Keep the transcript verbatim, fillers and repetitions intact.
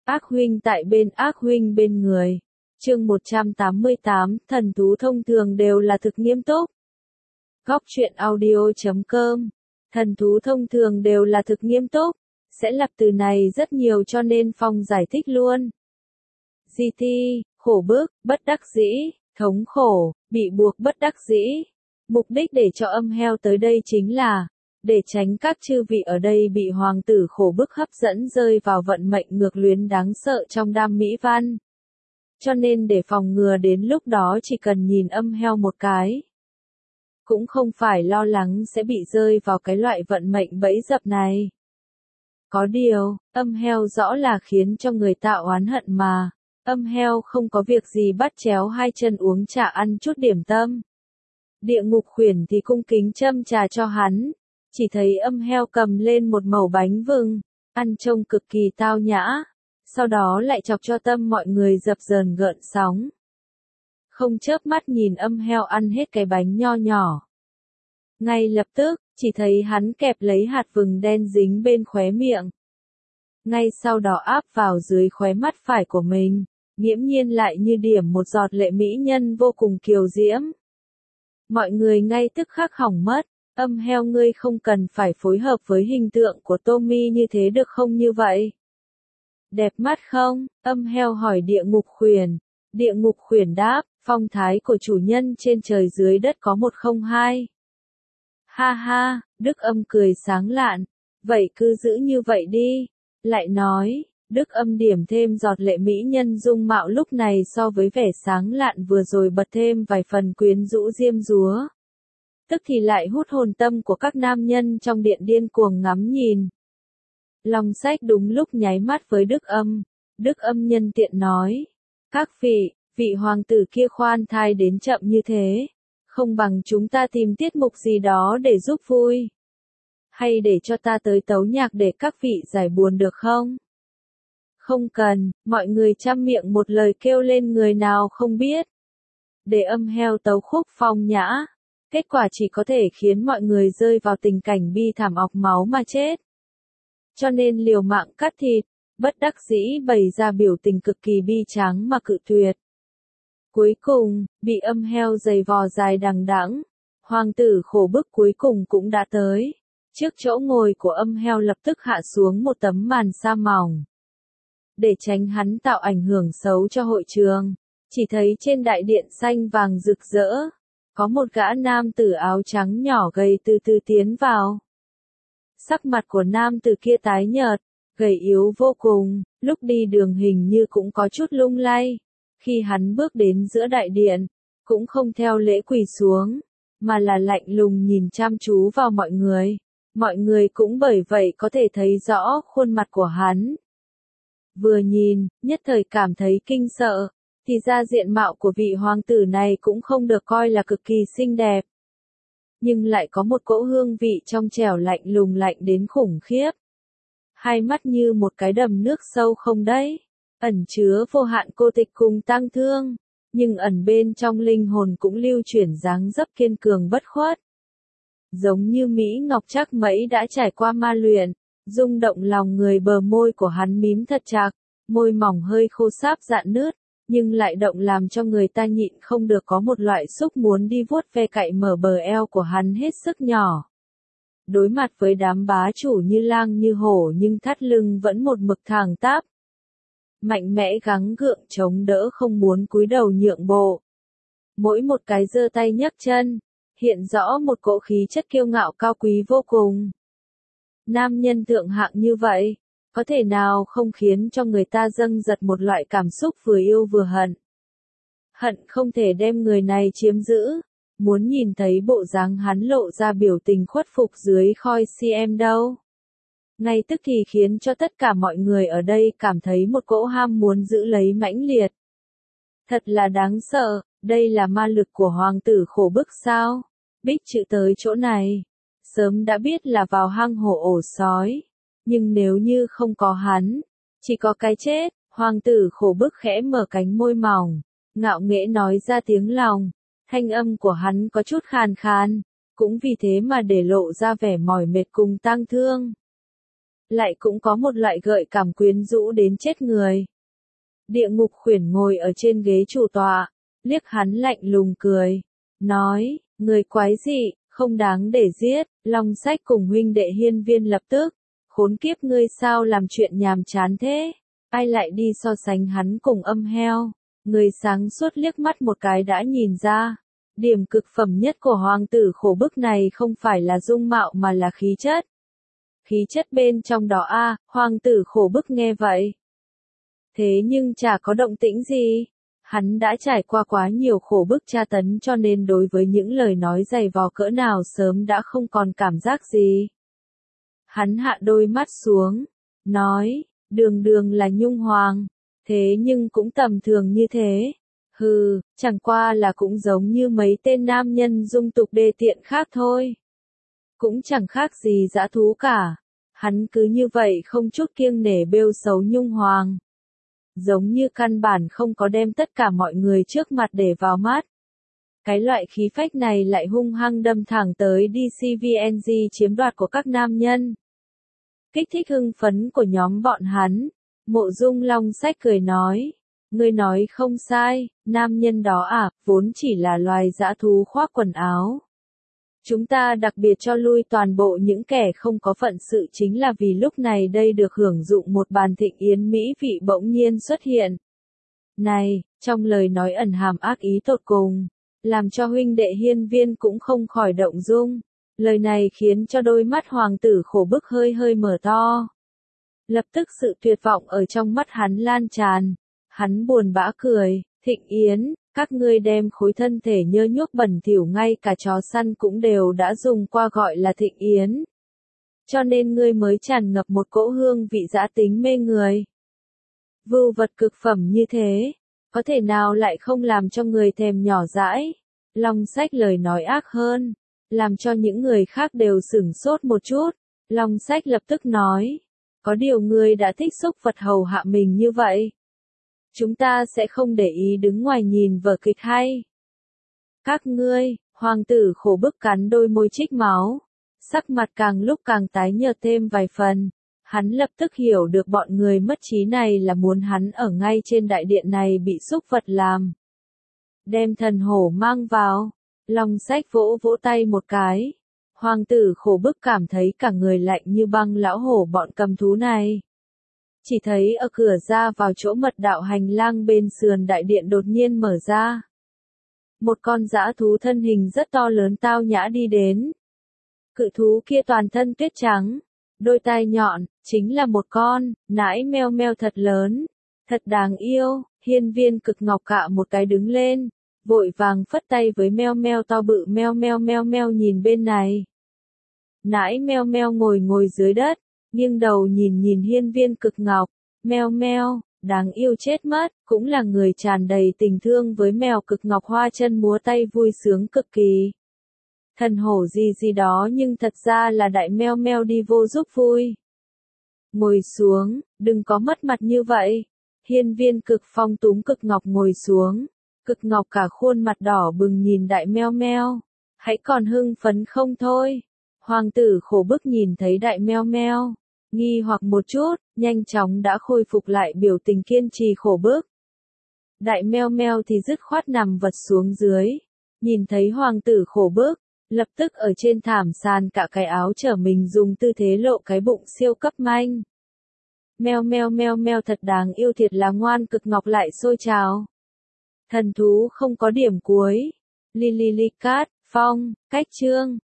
Ác huynh tại bên, ác huynh bên người. Chương một trăm tám mươi tám, thần thú thông thường đều là thực nghiêm túc. Góc truyện audio chấm com. Thần thú thông thường đều là thực nghiêm túc. Sẽ lặp từ này rất nhiều cho nên Phong giải thích luôn. giê tê, khổ bức, bất đắc dĩ, thống khổ, bị buộc bất đắc dĩ. Mục đích để cho âm heo tới đây chính là để tránh các chư vị ở đây bị hoàng tử khổ bức hấp dẫn rơi vào vận mệnh ngược luyến đáng sợ trong đam mỹ văn. Cho nên để phòng ngừa đến lúc đó chỉ cần nhìn âm heo một cái. Cũng không phải lo lắng sẽ bị rơi vào cái loại vận mệnh bẫy dập này. Có điều, âm heo rõ là khiến cho người ta oán hận mà. Âm heo không có việc gì bắt chéo hai chân uống trà ăn chút điểm tâm. Địa ngục khuyển thì cung kính châm trà cho hắn. Chỉ thấy âm heo cầm lên một mẩu bánh vừng, ăn trông cực kỳ tao nhã. Sau đó lại chọc cho tâm mọi người dập dờn gợn sóng. Không chớp mắt nhìn âm heo ăn hết cái bánh nho nhỏ. Ngay lập tức, chỉ thấy hắn kẹp lấy hạt vừng đen dính bên khóe miệng. Ngay sau đó áp vào dưới khóe mắt phải của mình, nghiễm nhiên lại như điểm một giọt lệ mỹ nhân vô cùng kiều diễm. Mọi người ngay tức khắc hỏng mất, âm heo ngươi không cần phải phối hợp với hình tượng của Tommy như thế được không như vậy? Đẹp mắt không? Âm heo hỏi địa ngục khuyển. Địa ngục khuyển đáp, phong thái của chủ nhân trên trời dưới đất có một không hai. Ha ha, Đức Âm cười sáng lạn. Vậy cứ giữ như vậy đi. Lại nói, Đức Âm điểm thêm giọt lệ mỹ nhân dung mạo lúc này so với vẻ sáng lạn vừa rồi bật thêm vài phần quyến rũ diêm dúa. Tức thì lại hút hồn tâm của các nam nhân trong điện điên cuồng ngắm nhìn. Long Sách đúng lúc nháy mắt với Đức Âm. Đức Âm nhân tiện nói. Các vị, vị hoàng tử kia khoan thai đến chậm như thế. Không bằng chúng ta tìm tiết mục gì đó để giúp vui. Hay để cho ta tới tấu nhạc để các vị giải buồn được không? Không cần, mọi người chăm miệng một lời kêu lên người nào không biết. Để âm heo tấu khúc phong nhã. Kết quả chỉ có thể khiến mọi người rơi vào tình cảnh bi thảm ọc máu mà chết. Cho nên liều mạng cắt thịt, bất đắc dĩ bày ra biểu tình cực kỳ bi tráng mà cự tuyệt. Cuối cùng, bị âm heo giày vò dài đằng đẵng, hoàng tử khổ bức cuối cùng cũng đã tới. Trước chỗ ngồi của âm heo lập tức hạ xuống một tấm màn sa mỏng. Để tránh hắn tạo ảnh hưởng xấu cho hội trường, chỉ thấy trên đại điện xanh vàng rực rỡ, có một gã nam tử áo trắng nhỏ gầy từ từ tiến vào. Sắc mặt của nam tử kia tái nhợt, gầy yếu vô cùng, lúc đi đường hình như cũng có chút lung lay. Khi hắn bước đến giữa đại điện, cũng không theo lễ quỳ xuống, mà là lạnh lùng nhìn chăm chú vào mọi người. Mọi người cũng bởi vậy có thể thấy rõ khuôn mặt của hắn. Vừa nhìn, nhất thời cảm thấy kinh sợ, thì ra diện mạo của vị hoàng tử này cũng không được coi là cực kỳ xinh đẹp. Nhưng lại có một cỗ hương vị trong trẻo lạnh lùng lạnh đến khủng khiếp. Hai mắt như một cái đầm nước sâu không đấy, ẩn chứa vô hạn cô tịch cùng tang thương, nhưng ẩn bên trong linh hồn cũng lưu chuyển dáng dấp kiên cường bất khuất. Giống như Mỹ Ngọc Trác Mẫy đã trải qua ma luyện, rung động lòng người bờ môi của hắn mím thật chặt, môi mỏng hơi khô sáp rạn nứt, nhưng lại động làm cho người ta nhịn không được có một loại xúc muốn đi vuốt ve cạy mở bờ eo của hắn hết sức nhỏ. Đối mặt với đám bá chủ như lang như hổ nhưng thắt lưng vẫn một mực thẳng tắp. Mạnh mẽ gắng gượng chống đỡ không muốn cúi đầu nhượng bộ. Mỗi một cái giơ tay nhấc chân, hiện rõ một cỗ khí chất kiêu ngạo cao quý vô cùng. Nam nhân thượng hạng như vậy, có thể nào không khiến cho người ta dâng giật một loại cảm xúc vừa yêu vừa hận. Hận không thể đem người này chiếm giữ, muốn nhìn thấy bộ dáng hắn lộ ra biểu tình khuất phục dưới khói xê em đâu. Ngay tức thì khiến cho tất cả mọi người ở đây cảm thấy một cỗ ham muốn giữ lấy mãnh liệt. Thật là đáng sợ, đây là ma lực của hoàng tử khổ bức sao? Bích chữ tới chỗ này, sớm đã biết là vào hang hổ ổ sói. Nhưng nếu như không có hắn, chỉ có cái chết. Hoàng tử khổ bức khẽ mở cánh môi mỏng, ngạo nghễ nói ra tiếng lòng. Thanh âm của hắn có chút khàn khàn, cũng vì thế mà để lộ ra vẻ mỏi mệt cùng tang thương. lại cũng có một loại gợi cảm quyến rũ đến chết người. Địa ngục khuyển ngồi ở trên ghế chủ tọa, liếc hắn lạnh lùng cười, nói, người quái dị, không đáng để giết. Long Sách cùng huynh đệ Hiên Viên lập tức, khốn kiếp ngươi sao làm chuyện nhàm chán thế, ai lại đi so sánh hắn cùng âm heo. Người sáng suốt liếc mắt một cái đã nhìn ra, điểm cực phẩm nhất của hoàng tử khổ bức này không phải là dung mạo mà là khí chất. Khí chất bên trong đó a, à, hoàng tử khổ bức nghe vậy. Thế nhưng chả có động tĩnh gì. Hắn đã trải qua quá nhiều khổ bức tra tấn cho nên đối với những lời nói dày vò cỡ nào sớm đã không còn cảm giác gì. Hắn hạ đôi mắt xuống, nói, đường đường là nhung hoàng, thế nhưng cũng tầm thường như thế. Hừ, chẳng qua là cũng giống như mấy tên nam nhân dung tục đê tiện khác thôi. Cũng chẳng khác gì dã thú cả. Hắn cứ như vậy không chút kiêng nể bêu xấu nhung hoàng. Giống như căn bản không có đem tất cả mọi người trước mặt để vào mắt. Cái loại khí phách này lại hung hăng đâm thẳng tới đê xê vê en giê chiếm đoạt của các nam nhân. Kích thích hưng phấn của nhóm bọn hắn, Mộ Dung Long Sách cười nói, ngươi nói không sai, nam nhân đó à, vốn chỉ là loài dã thú khoác quần áo. Chúng ta đặc biệt cho lui toàn bộ những kẻ không có phận sự chính là vì lúc này đây được hưởng dụng một bàn thịnh yến mỹ vị bỗng nhiên xuất hiện. Này, trong lời nói ẩn hàm ác ý tột cùng, làm cho huynh đệ Hiên Viên cũng không khỏi động dung. Lời này khiến cho đôi mắt hoàng tử khổ bức hơi hơi mở to. Lập tức sự tuyệt vọng ở trong mắt hắn lan tràn. Hắn buồn bã cười, thịnh yến, các ngươi đem khối thân thể nhơ nhuốc bẩn thỉu ngay cả chó săn cũng đều đã dùng qua gọi là thịnh yến. Cho nên ngươi mới tràn ngập một cỗ hương vị dã tính mê người. Vưu vật cực phẩm như thế, có thể nào lại không làm cho người thèm nhỏ dãi. Long Sách lời nói ác hơn, làm cho những người khác đều sửng sốt một chút. Long Sách lập tức nói, có điều ngươi đã thích xúc vật hầu hạ mình như vậy. Chúng ta sẽ không để ý đứng ngoài nhìn vở kịch hay. Các ngươi, hoàng tử khổ bức cắn đôi môi trích máu, sắc mặt càng lúc càng tái nhợt thêm vài phần. Hắn lập tức hiểu được bọn người mất trí này là muốn hắn ở ngay trên đại điện này bị xúc vật làm. Đem thần hổ mang vào, Long Sách vỗ vỗ tay một cái. Hoàng tử khổ bức cảm thấy cả người lạnh như băng lão hổ bọn cầm thú này. Chỉ thấy ở cửa ra vào chỗ mật đạo hành lang bên sườn đại điện đột nhiên mở ra. Một con dã thú thân hình rất to lớn tao nhã đi đến. Cự thú kia toàn thân tuyết trắng, đôi tai nhọn, chính là một con nãi meo meo thật lớn, thật đáng yêu. Hiên Viên Cực Ngọc cạ một cái đứng lên, vội vàng phất tay với meo meo to bự meo meo meo meo nhìn bên này. Nãi meo meo ngồi ngồi dưới đất, nghiêng đầu nhìn nhìn Hiên Viên Cực Ngọc, meo meo, đáng yêu chết mất, cũng là người tràn đầy tình thương với mèo Cực Ngọc hoa chân múa tay vui sướng cực kỳ. Thần hổ gì gì đó nhưng thật ra là đại meo meo đi vô giúp vui. Ngồi xuống, đừng có mất mặt như vậy. Hiên Viên Cực Phong túm Cực Ngọc ngồi xuống. Cực Ngọc cả khuôn mặt đỏ bừng nhìn đại meo meo. Hãy còn hưng phấn không thôi. Hoàng tử khổ bức nhìn thấy đại meo meo, nghi hoặc một chút, nhanh chóng đã khôi phục lại biểu tình kiên trì khổ bức. Đại meo meo thì dứt khoát nằm vật xuống dưới, nhìn thấy hoàng tử khổ bức, lập tức ở trên thảm sàn cả cái áo trở mình dùng tư thế lộ cái bụng siêu cấp manh. Meo meo meo meo thật đáng yêu thiệt là ngoan. Cực Ngọc lại sôi trào. Thần thú không có điểm cuối. Li li li cát, phong, cách chương.